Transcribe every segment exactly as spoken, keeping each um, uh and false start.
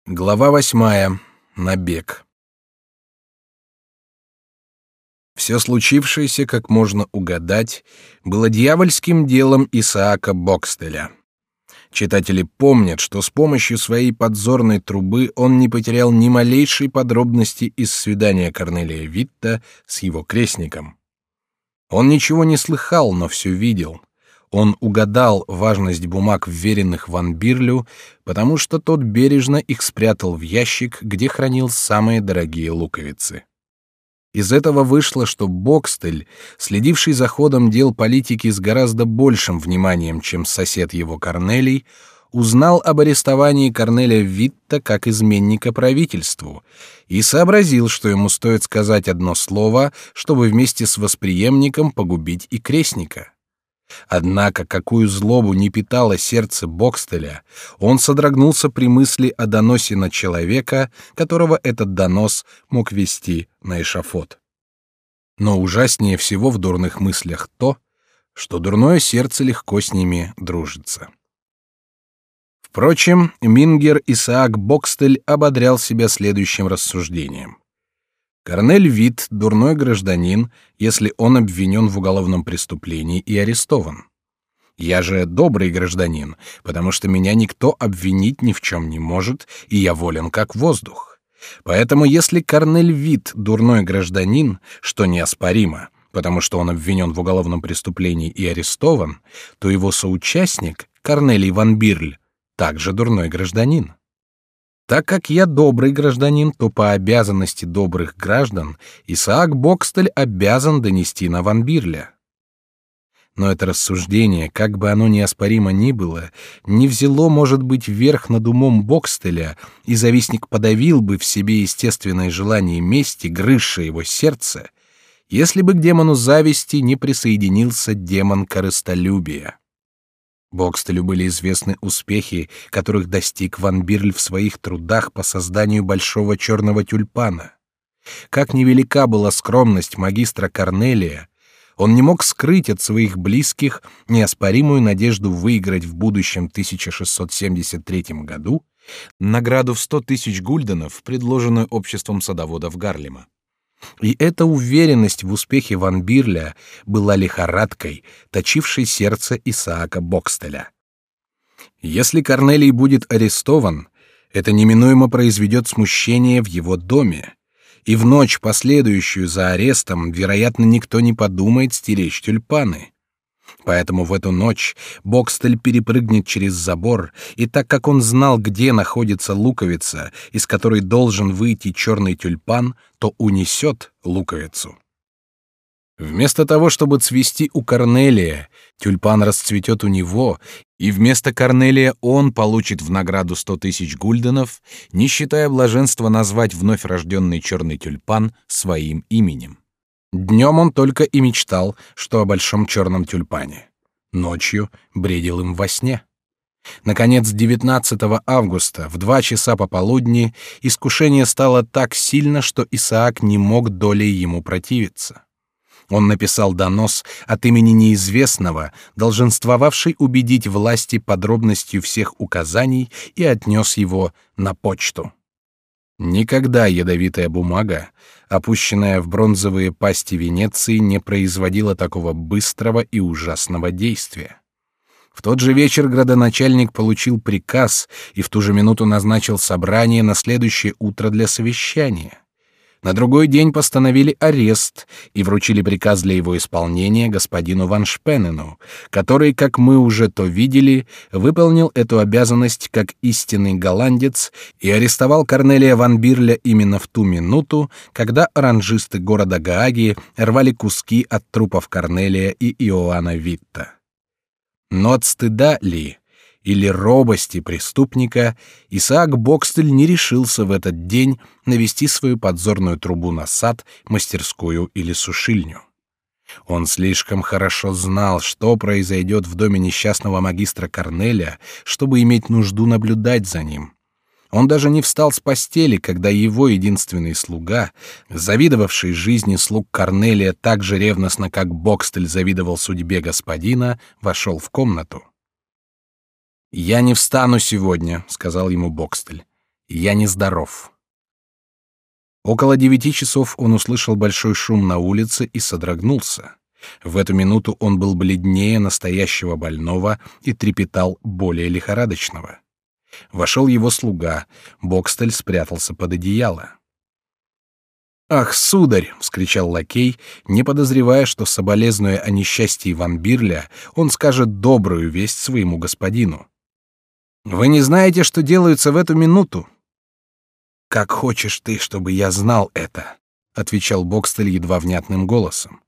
Глава восьмая. Набег. Все случившееся, как можно угадать, было дьявольским делом Исаака Бокстеля. Читатели помнят, что с помощью своей подзорной трубы он не потерял ни малейшей подробности из свидания Корнелия Витта с его крестником. Он ничего не слыхал, но все видел. Он угадал важность бумаг, вверенных Ван Бирлю, потому что тот бережно их спрятал в ящик, где хранил самые дорогие луковицы. Из этого вышло, что Бокстель, следивший за ходом дел политики с гораздо большим вниманием, чем сосед его Корнелий, узнал об арестовании Корнелия Витта как изменника правительству и сообразил, что ему стоит сказать одно слово, чтобы вместе с восприемником погубить и крестника. Однако, какую злобу не питало сердце Бокстеля, он содрогнулся при мысли о доносе на человека, которого этот донос мог вести на эшафот. Но ужаснее всего в дурных мыслях то, что дурное сердце легко с ними дружится. Впрочем, Мингер Исаак Бокстель ободрял себя следующим рассуждением. Корнель Витт — дурной гражданин, если он обвинен в уголовном преступлении и арестован. Я же добрый гражданин, потому что меня никто обвинить ни в чем не может, и я волен как воздух. Поэтому если Корнель Витт — дурной гражданин, что неоспоримо, потому что он обвинен в уголовном преступлении и арестован, то его соучастник, Корнелий Ван Бирль, также дурной гражданин. Так как я добрый гражданин, то по обязанности добрых граждан Исаак Бокстель обязан донести на Ван Бирля. Но это рассуждение, как бы оно неоспоримо ни было, не взяло, может быть, верх над умом Бокстеля, и завистник подавил бы в себе естественное желание мести, грызшее его сердце, если бы к демону зависти не присоединился демон корыстолюбия. Бокстелю были известны успехи, которых достиг Ван Бирль в своих трудах по созданию большого черного тюльпана. Как невелика была скромность магистра Корнелия, он не мог скрыть от своих близких неоспоримую надежду выиграть в будущем тысяча шестьсот семьдесят третьем году награду в сто тысяч гульденов, предложенную обществом садоводов Гарлема. И эта уверенность в успехе Ван Бирля была лихорадкой, точившей сердце Исаака Бокстеля. Если Корнелий будет арестован, это неминуемо произведет смущение в его доме, и в ночь, последующую за арестом, вероятно, никто не подумает стеречь тюльпаны. Поэтому в эту ночь Бокстель перепрыгнет через забор, и так как он знал, где находится луковица, из которой должен выйти черный тюльпан, то унесет луковицу. Вместо того, чтобы цвести у Корнелия, тюльпан расцветет у него, и вместо Корнелия он получит в награду сто тысяч гульденов, не считая блаженства назвать вновь рожденный черный тюльпан своим именем. Днем он только и мечтал, что о большом черном тюльпане. Ночью бредил им во сне. Наконец, девятнадцатого августа, в два часа пополудни, искушение стало так сильно, что Исаак не мог долей ему противиться. Он написал донос от имени неизвестного, долженствовавший убедить власти подробностью всех указаний, и отнес его на почту. Никогда ядовитая бумага, опущенная в бронзовые пасти Венеции, не производила такого быстрого и ужасного действия. В тот же вечер градоначальник получил приказ и в ту же минуту назначил собрание на следующее утро для совещания. На другой день постановили арест и вручили приказ для его исполнения господину Ван Шпенену, который, как мы уже то видели, выполнил эту обязанность как истинный голландец и арестовал Корнелия Ван Бирля именно в ту минуту, когда оранжисты города Гааги рвали куски от трупов Корнелия и Иоанна Витта. Но от стыда ли или робости преступника Исаак Бокстель не решился в этот день навести свою подзорную трубу на сад, мастерскую или сушильню. Он слишком хорошо знал, что произойдет в доме несчастного магистра Корнелия, чтобы иметь нужду наблюдать за ним. Он даже не встал с постели, когда его единственный слуга, завидовавший жизни слуг Корнелия так же ревностно, как Бокстель завидовал судьбе господина, вошел в комнату. «Я не встану сегодня», — сказал ему Бокстель. Я нездоров. Около девяти часов он услышал большой шум на улице и содрогнулся. В эту минуту он был бледнее настоящего больного и трепетал более лихорадочного. Вошел его слуга. Бокстель спрятался под одеяло. «Ах, сударь!» — вскричал лакей, не подозревая, что, соболезнуя о несчастье Ван Бирля, он скажет добрую весть своему господину. «Вы не знаете, что делается в эту минуту?» «Как хочешь ты, чтобы я знал это?» — отвечал Бокстель едва внятным голосом.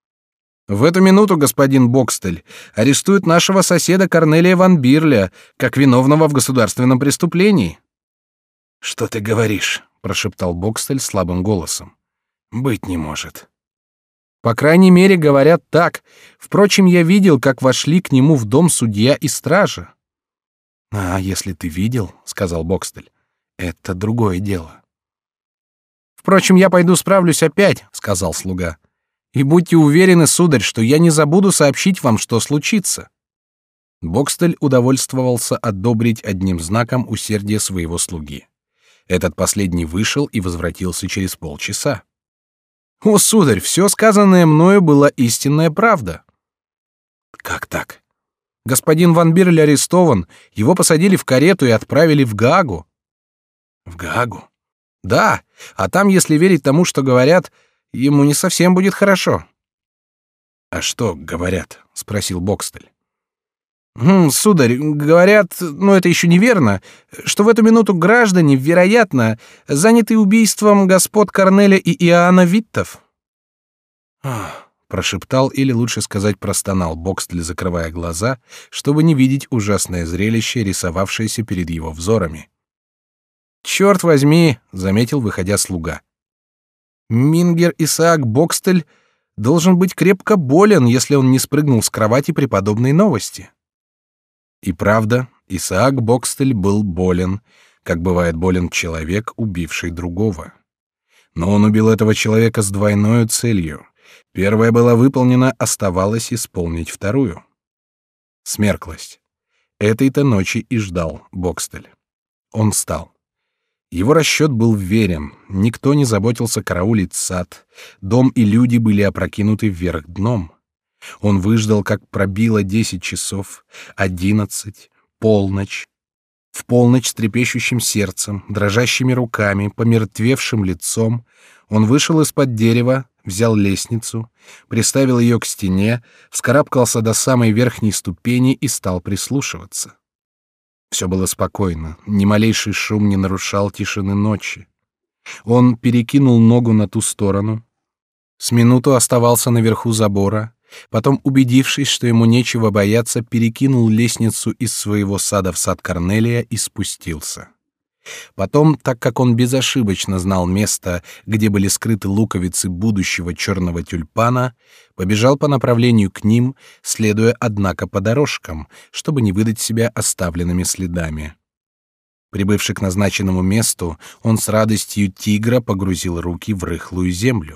«В эту минуту, господин Бокстель, арестуют нашего соседа Корнелия Ван Бирля, как виновного в государственном преступлении». «Что ты говоришь?» — прошептал Бокстель слабым голосом. «Быть не может». «По крайней мере, говорят так. Впрочем, я видел, как вошли к нему в дом судья и стража». «А если ты видел, — сказал Бокстель, — это другое дело». «Впрочем, я пойду справлюсь опять, — сказал слуга. И будьте уверены, сударь, что я не забуду сообщить вам, что случится». Бокстель удовольствовался одобрить одним знаком усердие своего слуги. Этот последний вышел и возвратился через полчаса. «О, сударь, все сказанное мною была истинная правда». «Как так?» «Господин Ван Бирль арестован, его посадили в карету и отправили в Гаагу». «В Гаагу?» «Да, а там, если верить тому, что говорят, ему не совсем будет хорошо». «А что говорят?» — спросил Бокстель. «Хм, сударь, говорят, но это еще неверно, что в эту минуту граждане, вероятно, заняты убийством господ Корнеля и Иоанна Виттов». «Ах», — прошептал, или лучше сказать, простонал Бокстель, закрывая глаза, чтобы не видеть ужасное зрелище, рисовавшееся перед его взорами. «Черт возьми», — заметил, выходя слуга. «Мингер Исаак Бокстель должен быть крепко болен, если он не спрыгнул с кровати при подобной новости». И правда, Исаак Бокстель был болен, как бывает болен человек, убивший другого. Но он убил этого человека с двойной целью. Первая была выполнена, оставалось исполнить вторую. Смерклость. Этой-то ночи и ждал Бокстель. Он встал. Его расчет был верен, никто не заботился караулить сад, дом и люди были опрокинуты вверх дном. Он выждал, как пробило десять часов, одиннадцать, полночь. В полночь с трепещущим сердцем, дрожащими руками, помертвевшим лицом, он вышел из-под дерева, взял лестницу, приставил ее к стене, вскарабкался до самой верхней ступени и стал прислушиваться. Все было спокойно, ни малейший шум не нарушал тишины ночи. Он перекинул ногу на ту сторону, с минуту оставался наверху забора, потом, убедившись, что ему нечего бояться, перекинул лестницу из своего сада в сад Корнелия и спустился. Потом, так как он безошибочно знал место, где были скрыты луковицы будущего черного тюльпана, побежал по направлению к ним, следуя, однако, по дорожкам, чтобы не выдать себя оставленными следами. Прибывши к назначенному месту, он с радостью тигра погрузил руки в рыхлую землю.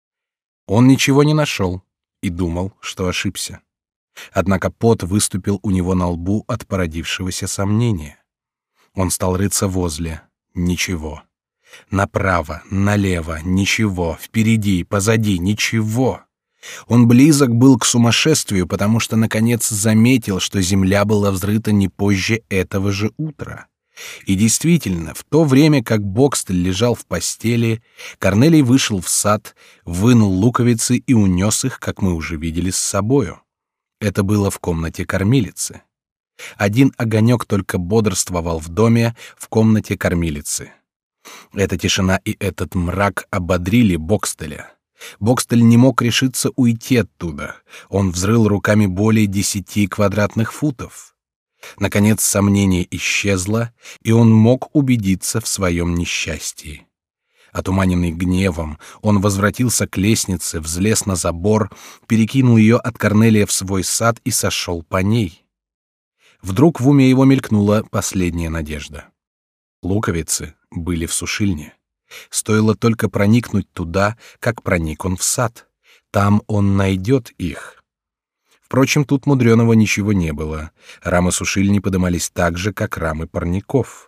Он ничего не нашел и думал, что ошибся. Однако пот выступил у него на лбу от породившегося сомнения. Он стал рыться возле. Ничего. Направо, налево, ничего. Впереди, позади, ничего. Он близок был к сумасшествию, потому что, наконец, заметил, что земля была взрыта не позже этого же утра. И действительно, в то время, как Бокстель лежал в постели, Корнелий вышел в сад, вынул луковицы и унес их, как мы уже видели, с собою. Это было в комнате кормилицы. Один огонек только бодрствовал в доме, в комнате кормилицы. Эта тишина и этот мрак ободрили Бокстеля. Бокстель не мог решиться уйти оттуда. Он взрыл руками более десяти квадратных футов. Наконец сомнение исчезло, и он мог убедиться в своем несчастье. Отуманенный гневом, он возвратился к лестнице, взлез на забор, перекинул ее от Корнелия в свой сад и сошел по ней. Вдруг в уме его мелькнула последняя надежда. Луковицы были в сушильне. Стоило только проникнуть туда, как проник он в сад. Там он найдет их. Впрочем, тут мудреного ничего не было. Рамы сушильни подымались так же, как рамы парников.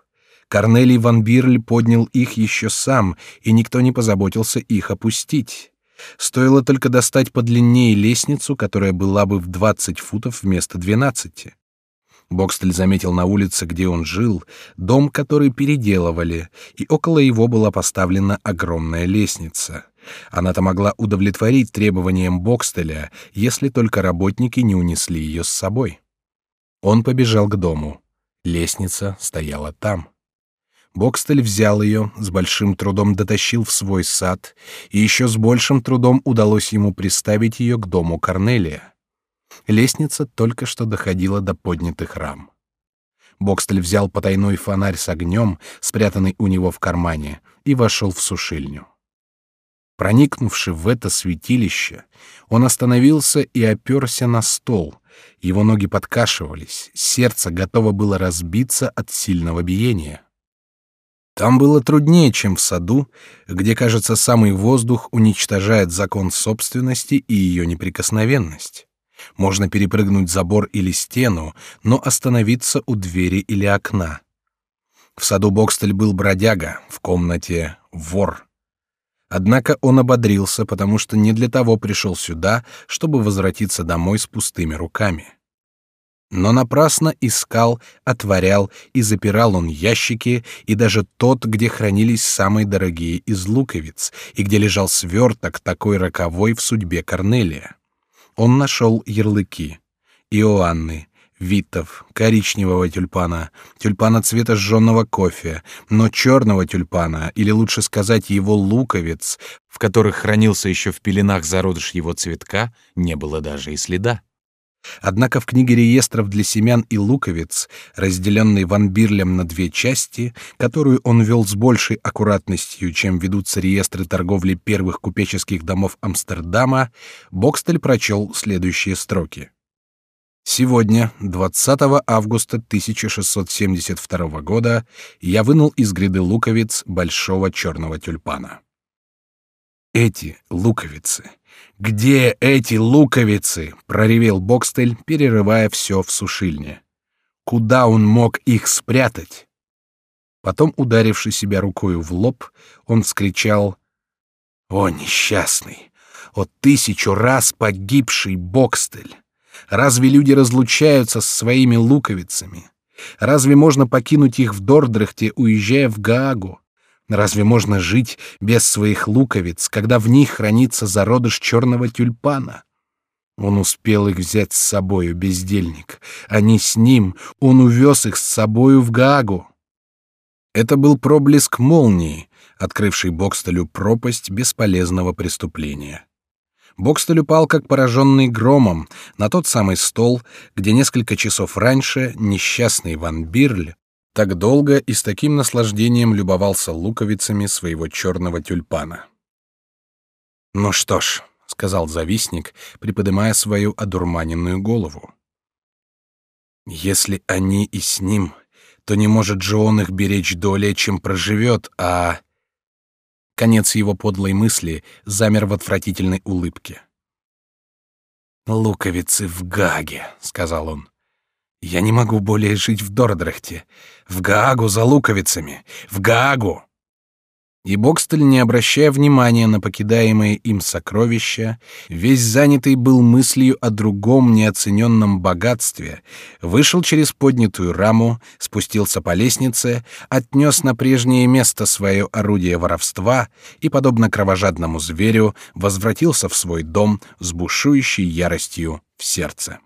Корнелий ван Бирль поднял их еще сам, и никто не позаботился их опустить. Стоило только достать подлиннее лестницу, которая была бы в двадцать футов вместо двенадцати. Бокстель заметил на улице, где он жил, дом, который переделывали, и около его была поставлена огромная лестница. Она-то могла удовлетворить требованиям Бокстеля, если только работники не унесли ее с собой. Он побежал к дому. Лестница стояла там. Бокстель взял ее, с большим трудом дотащил в свой сад, и еще с большим трудом удалось ему приставить ее к дому Корнелия. Лестница только что доходила до поднятых рам. Бокстель взял потайной фонарь с огнем, спрятанный у него в кармане, и вошел в сушильню. Проникнувши в это святилище, он остановился и оперся на стол. Его ноги подкашивались, сердце готово было разбиться от сильного биения. Там было труднее, чем в саду, где, кажется, самый воздух уничтожает закон собственности и ее неприкосновенность. Можно перепрыгнуть забор или стену, но остановиться у двери или окна. В саду Бокстель был бродяга, в комнате вор. Однако он ободрился, потому что не для того пришел сюда, чтобы возвратиться домой с пустыми руками. Но напрасно искал, отворял и запирал он ящики, и даже тот, где хранились самые дорогие из луковиц, и где лежал сверток, такой роковой в судьбе Корнелия. Он нашел ярлыки: Иоанны, Витов, коричневого тюльпана, тюльпана цвета жженого кофе, но черного тюльпана, или лучше сказать его луковиц, в которых хранился еще в пеленах зародыш его цветка, не было даже и следа. Однако в книге реестров для семян и луковиц, разделенной ван Бирлем на две части, которую он вел с большей аккуратностью, чем ведутся реестры торговли первых купеческих домов Амстердама, Бокстель прочел следующие строки: «Сегодня, двадцатого августа тысяча шестьсот семьдесят второго года, я вынул из гряды луковиц большого черного тюльпана». Эти луковицы. Где эти луковицы? Проревел Бокстель, перерывая все в сушильне. Куда он мог их спрятать? Потом, ударивши себя рукою в лоб, он вскричал: «О, несчастный! О, тысячу раз погибший Бокстель! Разве люди разлучаются с своими луковицами? Разве можно покинуть их в Дордрехте, уезжая в Гаагу? Разве можно жить без своих луковиц, когда в них хранится зародыш черного тюльпана? Он успел их взять с собою, бездельник. Они с ним, он увез их с собою в Гаагу». Это был проблеск молнии, открывший Бокстелю пропасть бесполезного преступления. Бокстель упал, как пораженный громом, на тот самый стол, где несколько часов раньше несчастный ван Бирль так долго и с таким наслаждением любовался луковицами своего черного тюльпана. «Ну что ж», — сказал завистник, приподнимая свою одурманенную голову, «если они и с ним, то не может же он их беречь долее, чем проживет, а...» Конец его подлой мысли замер в отвратительной улыбке. «Луковицы в Гааге», — сказал он. «Я не могу более жить в Дордрехте. В Гаагу за луковицами! В Гаагу!» И Бокстель, не обращая внимания на покидаемые им сокровища, весь занятый был мыслью о другом неоцененном богатстве, вышел через поднятую раму, спустился по лестнице, отнес на прежнее место свое орудие воровства и, подобно кровожадному зверю, возвратился в свой дом с бушующей яростью в сердце.